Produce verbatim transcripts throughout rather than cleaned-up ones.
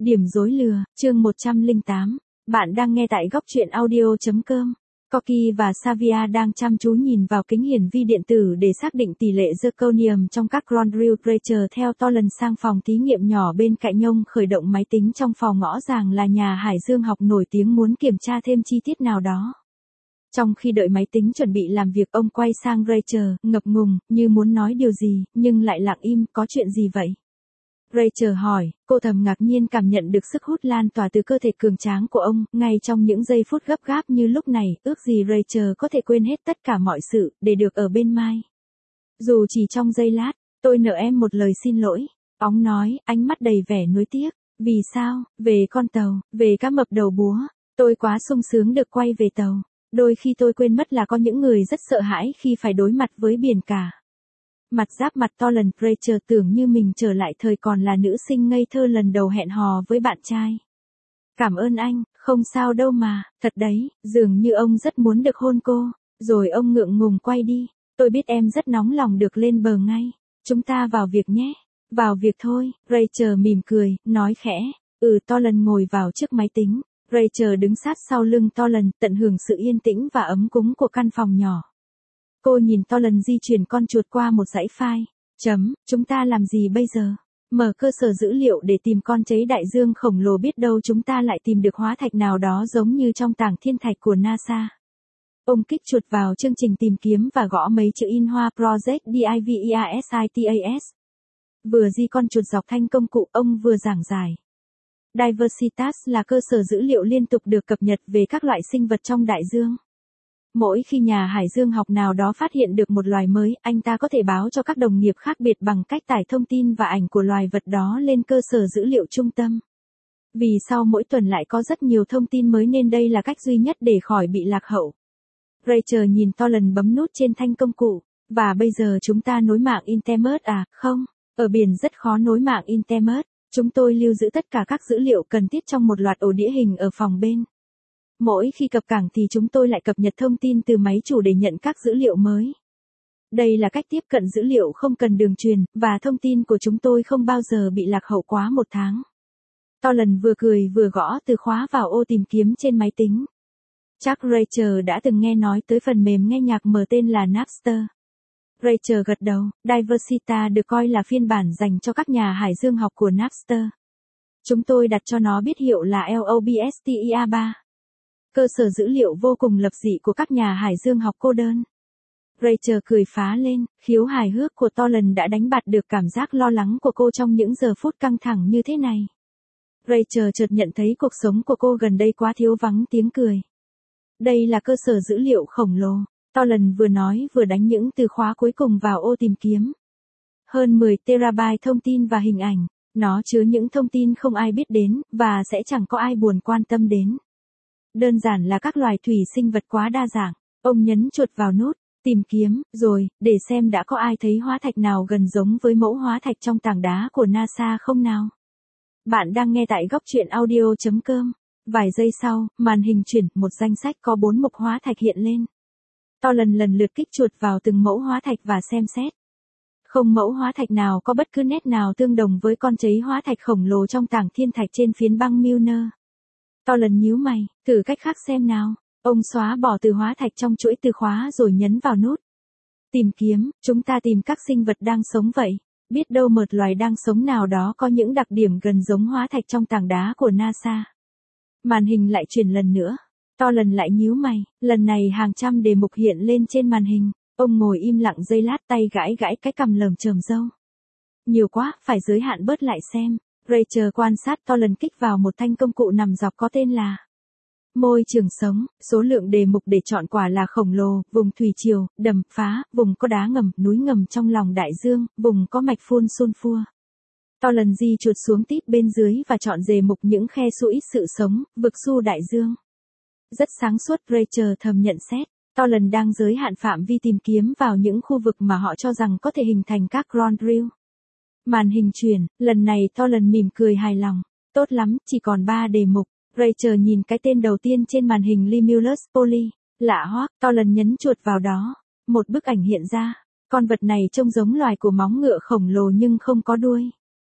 Điểm rối lừa, chương một trăm lẻ tám. Bạn đang nghe tại góc truyện audio.com. Corky và Xavier đang chăm chú nhìn vào kính hiển vi điện tử để xác định tỷ lệ zirconium trong các Grand Temperature theo to lần sang phòng thí nghiệm nhỏ bên cạnh nhông khởi động máy tính trong phòng ngõ ràng là nhà hải dương học nổi tiếng muốn kiểm tra thêm chi tiết nào đó. Trong khi đợi máy tính chuẩn bị làm việc ông quay sang Rachel, ngập ngùng, như muốn nói điều gì, nhưng lại lặng im, có chuyện gì vậy? Rachel hỏi, cô thầm ngạc nhiên cảm nhận được sức hút lan tỏa từ cơ thể cường tráng của ông, ngay trong những giây phút gấp gáp như lúc này, ước gì Rachel có thể quên hết tất cả mọi sự, để được ở bên Mai. Dù chỉ trong giây lát, tôi nợ em một lời xin lỗi. Óng nói, ánh mắt đầy vẻ nuối tiếc. Vì sao? Về con tàu, về cá mập đầu búa. Tôi quá sung sướng được quay về tàu. Đôi khi tôi quên mất là có những người rất sợ hãi khi phải đối mặt với biển cả. Mặt giáp mặt to lần, Rachel tưởng như mình trở lại thời còn là nữ sinh ngây thơ lần đầu hẹn hò với bạn trai. Cảm ơn anh, không sao đâu mà, thật đấy, dường như ông rất muốn được hôn cô. Rồi ông ngượng ngùng quay đi. Tôi biết em rất nóng lòng được lên bờ ngay. Chúng ta vào việc nhé. Vào việc thôi, Rachel mỉm cười, nói khẽ. Ừ, to lần ngồi vào trước máy tính. Rachel đứng sát sau lưng to lần, tận hưởng sự yên tĩnh và ấm cúng của căn phòng nhỏ. Cô nhìn to lần di chuyển con chuột qua một dãy file. Chấm, chúng ta làm gì bây giờ? Mở cơ sở dữ liệu để tìm con cháy đại dương khổng lồ, biết đâu chúng ta lại tìm được hóa thạch nào đó giống như trong tảng thiên thạch của NASA. Ông kích chuột vào chương trình tìm kiếm và gõ mấy chữ in hoa Project Diversitas. Vừa di con chuột dọc thanh công cụ, ông vừa giảng giải. Diversitas là cơ sở dữ liệu liên tục được cập nhật về các loại sinh vật trong đại dương. Mỗi khi nhà hải dương học nào đó phát hiện được một loài mới, anh ta có thể báo cho các đồng nghiệp khác biệt bằng cách tải thông tin và ảnh của loài vật đó lên cơ sở dữ liệu trung tâm. Vì sau mỗi tuần lại có rất nhiều thông tin mới nên đây là cách duy nhất để khỏi bị lạc hậu. Rachel nhìn to lần bấm nút trên thanh công cụ. Và bây giờ chúng ta nối mạng Internet à? Không, ở biển rất khó nối mạng Internet. Chúng tôi lưu giữ tất cả các dữ liệu cần thiết trong một loạt ổ đĩa hình ở phòng bên. Mỗi khi cập cảng thì chúng tôi lại cập nhật thông tin từ máy chủ để nhận các dữ liệu mới. Đây là cách tiếp cận dữ liệu không cần đường truyền, và thông tin của chúng tôi không bao giờ bị lạc hậu quá một tháng. To lần vừa cười vừa gõ từ khóa vào ô tìm kiếm trên máy tính. Chắc Rachel đã từng nghe nói tới phần mềm nghe nhạc mở tên là Napster. Rachel gật đầu, Diversita được coi là phiên bản dành cho các nhà hải dương học của Napster. Chúng tôi đặt cho nó biệt hiệu là Lobster ba. Cơ sở dữ liệu vô cùng lập dị của các nhà hải dương học cô đơn. Rachel cười phá lên, khiếu hài hước của to lần đã đánh bạt được cảm giác lo lắng của cô trong những giờ phút căng thẳng như thế này. Rachel chợt nhận thấy cuộc sống của cô gần đây quá thiếu vắng tiếng cười. Đây là cơ sở dữ liệu khổng lồ, to lần vừa nói vừa đánh những từ khóa cuối cùng vào ô tìm kiếm. Hơn mười terabyte thông tin và hình ảnh, nó chứa những thông tin không ai biết đến, và sẽ chẳng có ai buồn quan tâm đến. Đơn giản là các loài thủy sinh vật quá đa dạng. Ông nhấn chuột vào nút, tìm kiếm, rồi, để xem đã có ai thấy hóa thạch nào gần giống với mẫu hóa thạch trong tảng đá của NASA không nào. Bạn đang nghe tại góc truyện audio.com. Vài giây sau, màn hình chuyển, một danh sách có bốn mục hóa thạch hiện lên. To lần lần lượt kích chuột vào từng mẫu hóa thạch và xem xét. Không mẫu hóa thạch nào có bất cứ nét nào tương đồng với con cháy hóa thạch khổng lồ trong tảng thiên thạch trên phiến băng Milner. To lần nhíu mày, thử cách khác xem nào. Ông xóa bỏ từ hóa thạch trong chuỗi từ khóa rồi nhấn vào nút. Tìm kiếm, chúng ta tìm các sinh vật đang sống vậy. Biết đâu một loài đang sống nào đó có những đặc điểm gần giống hóa thạch trong tảng đá của NASA. Màn hình lại chuyển lần nữa. To lần lại nhíu mày, lần này hàng trăm đề mục hiện lên trên màn hình. Ông ngồi im lặng giây lát, tay gãi gãi cái cằm lởm chởm râu. Nhiều quá, phải giới hạn bớt lại xem. Rachel quan sát to lần kích vào một thanh công cụ nằm dọc có tên là Môi trường sống. Số lượng đề mục để chọn quả là khổng lồ, vùng thủy triều, đầm phá, vùng có đá ngầm, núi ngầm trong lòng đại dương, vùng có mạch phun sulfur. To lần di chuột xuống tít bên dưới và chọn đề mục những khe sũi sự sống, vực su đại dương. Rất sáng suốt, Rachel thầm nhận xét. To lần đang giới hạn phạm vi tìm kiếm vào những khu vực mà họ cho rằng có thể hình thành các Grand Rill. Màn hình chuyển, lần này to lần mỉm cười hài lòng. Tốt lắm, chỉ còn ba đề mục. Rachel nhìn cái tên đầu tiên trên màn hình Limulus poly. Lạ hoắc, to lần nhấn chuột vào đó. Một bức ảnh hiện ra. Con vật này trông giống loài của móng ngựa khổng lồ nhưng không có đuôi.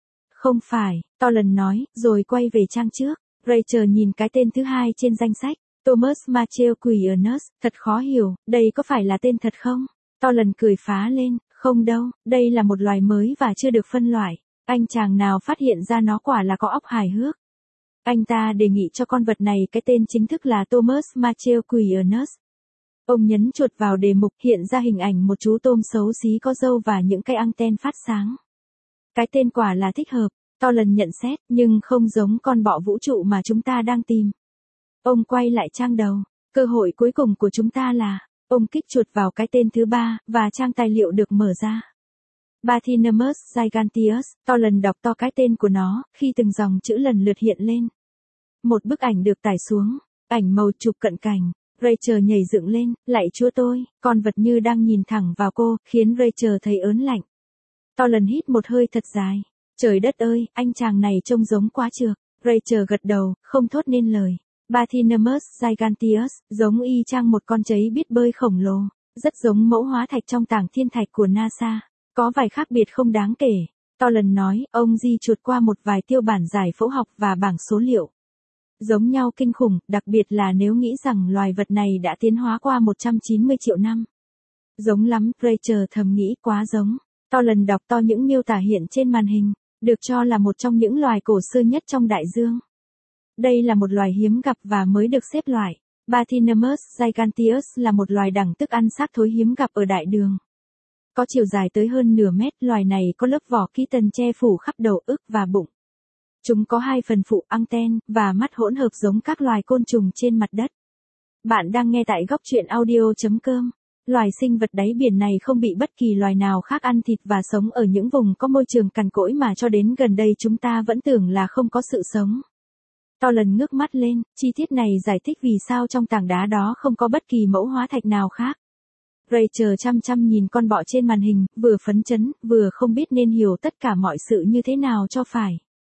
Không phải, Toland nói, rồi quay về trang trước. Rachel nhìn cái tên thứ hai trên danh sách. Thomas Matthew Quirinus, thật khó hiểu, đây có phải là tên thật không? Toland cười phá lên, không đâu, đây là một loài mới và chưa được phân loại. Anh chàng nào phát hiện ra nó quả là có óc hài hước. Anh ta đề nghị cho con vật này cái tên chính thức là Thomas Matthew Quirinus. Ông nhấn chuột vào đề mục, hiện ra hình ảnh một chú tôm xấu xí có râu và những cái anten phát sáng. Cái tên quả là thích hợp, Toland nhận xét, nhưng không giống con bọ vũ trụ mà chúng ta đang tìm. Ông quay lại trang đầu, cơ hội cuối cùng của chúng ta là, ông kích chuột vào cái tên thứ ba, và trang tài liệu được mở ra. Bathynomus giganteus, Toland đọc to cái tên của nó, khi từng dòng chữ lần lượt hiện lên. Một bức ảnh được tải xuống, ảnh màu chụp cận cảnh. Rachel nhảy dựng lên, lạy Chúa tôi, con vật như đang nhìn thẳng vào cô, khiến Rachel thấy ớn lạnh. Toland hít một hơi thật dài. Trời đất ơi, anh chàng này trông giống quá trược. Rachel gật đầu, không thốt nên lời. Bathynomus giganteus, giống y chang một con cháy biết bơi khổng lồ, rất giống mẫu hóa thạch trong tảng thiên thạch của NASA. Có vài khác biệt không đáng kể. Toland nói, ông di chuột qua một vài tiêu bản giải phẫu học và bảng số liệu. Giống nhau kinh khủng, đặc biệt là nếu nghĩ rằng loài vật này đã tiến hóa qua một trăm chín mươi triệu năm. Giống lắm, Rachel thầm nghĩ, quá giống. Toland đọc to những miêu tả hiện trên màn hình, được cho là một trong những loài cổ xưa nhất trong đại dương. Đây là một loài hiếm gặp và mới được xếp loại. Bathynomus giganteus là một loài đẳng tức ăn xác thối hiếm gặp ở đại đường. Có chiều dài tới hơn nửa mét, loài này có lớp vỏ chitin che phủ khắp đầu, ức và bụng. Chúng có hai phần phụ anten và mắt hỗn hợp giống các loài côn trùng trên mặt đất. Bạn đang nghe tại góc truyện audio chấm com. Loài sinh vật đáy biển này không bị bất kỳ loài nào khác ăn thịt và sống ở những vùng có môi trường cằn cỗi mà cho đến gần đây chúng ta vẫn tưởng là không có sự sống. Toland ngước mắt lên, chi tiết này giải thích vì sao trong tảng đá đó không có bất kỳ mẫu hóa thạch nào khác. Rachel chăm chăm nhìn con bọ trên màn hình, vừa phấn chấn, vừa không biết nên hiểu tất cả mọi sự như thế nào cho phải.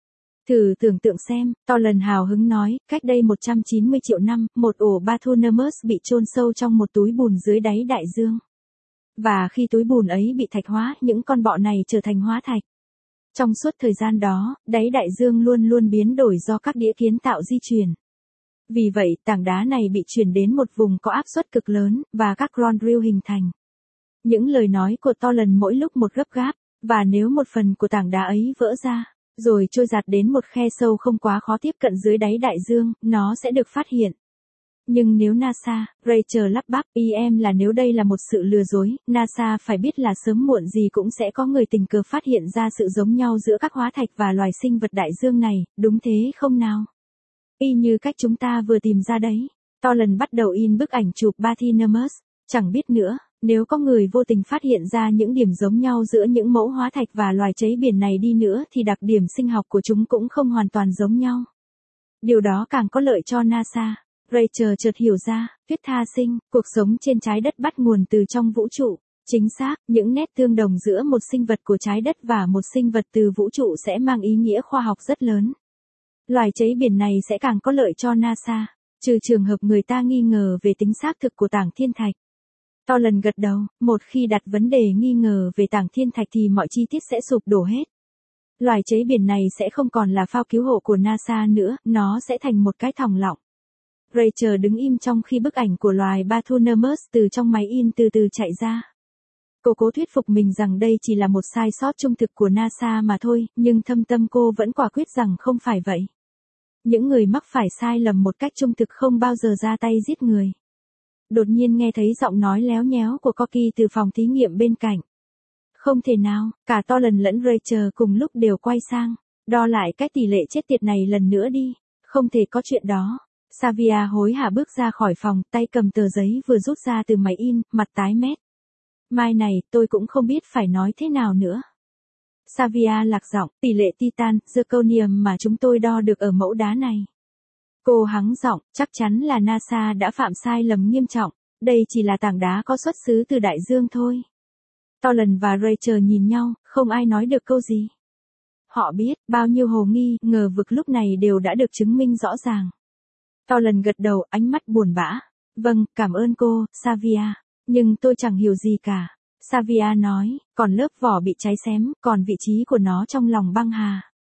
Thử tưởng tượng xem, Toland hào hứng nói, cách đây một trăm chín mươi triệu năm, một ổ Bathynomus bị chôn sâu trong một túi bùn dưới đáy đại dương. Và khi túi bùn ấy bị thạch hóa, những con bọ này trở thành hóa thạch. Trong suốt thời gian đó, đáy đại dương luôn luôn biến đổi do các đĩa kiến tạo di chuyển. Vì vậy, tảng đá này bị chuyển đến một vùng có áp suất cực lớn, và các chondrule hình thành. Những lời nói của Toland mỗi lúc một gấp gáp, và nếu một phần của tảng đá ấy vỡ ra, rồi trôi giạt đến một khe sâu không quá khó tiếp cận dưới đáy đại dương, nó sẽ được phát hiện. Nhưng nếu NASA, Rachel lắp bắp, ý em là nếu đây là một sự lừa dối, NASA phải biết là sớm muộn gì cũng sẽ có người tình cờ phát hiện ra sự giống nhau giữa các hóa thạch và loài sinh vật đại dương này, đúng thế không nào? Y như cách chúng ta vừa tìm ra đấy. Toland bắt đầu in bức ảnh chụp Bathynomus, chẳng biết nữa, nếu có người vô tình phát hiện ra những điểm giống nhau giữa những mẫu hóa thạch và loài cháy biển này đi nữa thì đặc điểm sinh học của chúng cũng không hoàn toàn giống nhau. Điều đó càng có lợi cho NASA. Rachel chợt hiểu ra, thuyết tha sinh, cuộc sống trên trái đất bắt nguồn từ trong vũ trụ. Chính xác, những nét tương đồng giữa một sinh vật của trái đất và một sinh vật từ vũ trụ sẽ mang ý nghĩa khoa học rất lớn. Loài cháy biển này sẽ càng có lợi cho NASA, trừ trường hợp người ta nghi ngờ về tính xác thực của tảng thiên thạch. Toland gật đầu, một khi đặt vấn đề nghi ngờ về tảng thiên thạch thì mọi chi tiết sẽ sụp đổ hết. Loài cháy biển này sẽ không còn là phao cứu hộ của NASA nữa, nó sẽ thành một cái thòng lọng. Rachel đứng im trong khi bức ảnh của loài Bathynomus từ trong máy in từ từ chạy ra. Cô cố thuyết phục mình rằng đây chỉ là một sai sót trung thực của NASA mà thôi, nhưng thâm tâm cô vẫn quả quyết rằng không phải vậy. Những người mắc phải sai lầm một cách trung thực không bao giờ ra tay giết người. Đột nhiên nghe thấy giọng nói léo nhéo của Corky từ phòng thí nghiệm bên cạnh. Không thể nào, cả Toland lẫn Rachel cùng lúc đều quay sang. Đo lại cái tỷ lệ chết tiệt này lần nữa đi. Không thể có chuyện đó. Xavier hối hả bước ra khỏi phòng, tay cầm tờ giấy vừa rút ra từ máy in, mặt tái mét. Mai này, tôi cũng không biết phải nói thế nào nữa. Xavier lạc giọng, tỷ lệ titan, zirconium mà chúng tôi đo được ở mẫu đá này. Cô hắng giọng, chắc chắn là NASA đã phạm sai lầm nghiêm trọng, đây chỉ là tảng đá có xuất xứ từ đại dương thôi. Toland và Rachel nhìn nhau, không ai nói được câu gì. Họ biết, bao nhiêu hồ nghi, ngờ vực lúc này đều đã được chứng minh rõ ràng. Toland gật đầu, ánh mắt buồn bã. Vâng, cảm ơn cô, Xavier. Nhưng tôi chẳng hiểu gì cả. Xavier nói, còn lớp vỏ bị cháy xém, còn vị trí của nó trong lòng băng hà.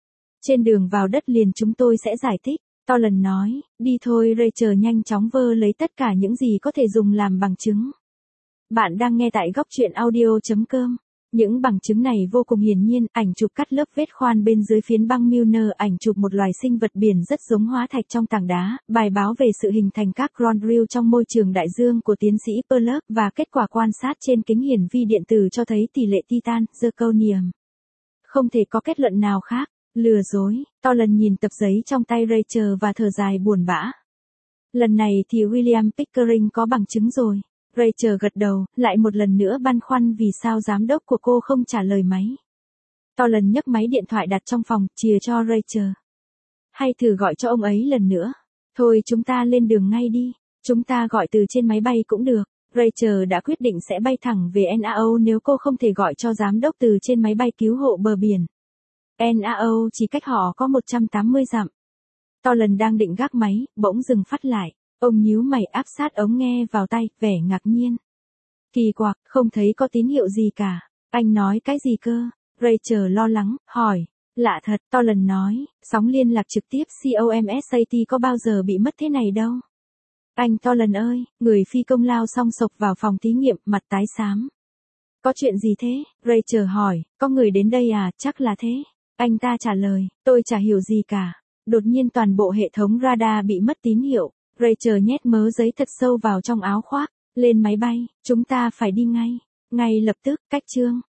Trên đường vào đất liền chúng tôi sẽ giải thích. Toland nói, đi thôi Rachel nhanh chóng vơ lấy tất cả những gì có thể dùng làm bằng chứng. Bạn đang nghe tại góc truyện audio.com. Những bằng chứng này vô cùng hiển nhiên, ảnh chụp cắt lớp vết khoan bên dưới phiến băng Milner, ảnh chụp một loài sinh vật biển rất giống hóa thạch trong tảng đá, bài báo về sự hình thành các chondrule trong môi trường đại dương của tiến sĩ Perlock và kết quả quan sát trên kính hiển vi điện tử cho thấy tỷ lệ titan, zirconium. Không thể có kết luận nào khác. Lừa dối, Toland nhìn tập giấy trong tay Rachel và thở dài buồn bã. Lần này thì William Pickering có bằng chứng rồi. Rachel gật đầu, lại một lần nữa băn khoăn vì sao giám đốc của cô không trả lời máy. Toland nhấc máy điện thoại đặt trong phòng, chìa cho Rachel. Hay thử gọi cho ông ấy lần nữa. Thôi chúng ta lên đường ngay đi, chúng ta gọi từ trên máy bay cũng được. Rachel đã quyết định sẽ bay thẳng về en a o nếu cô không thể gọi cho giám đốc từ trên máy bay cứu hộ bờ biển. en a o chỉ cách họ có một trăm tám mươi dặm. Toland đang định gác máy, bỗng dừng phát lại. Ông nhíu mày áp sát ống nghe vào tai, vẻ ngạc nhiên. Kỳ quặc, không thấy có tín hiệu gì cả. Anh nói cái gì cơ? Rachel lo lắng, hỏi. Lạ thật, Toland nói, sóng liên lạc trực tiếp COMSAT có bao giờ bị mất thế này đâu. Anh Toland ơi, người phi công lao xong sộc vào phòng thí nghiệm, mặt tái xám. Có chuyện gì thế? Rachel hỏi, có người đến đây à, chắc là thế. Anh ta trả lời, tôi chả hiểu gì cả. Đột nhiên toàn bộ hệ thống radar bị mất tín hiệu. Rachel nhét mớ giấy thật sâu vào trong áo khoác. Lên máy bay, chúng ta phải đi ngay. Ngay lập tức, cách chương.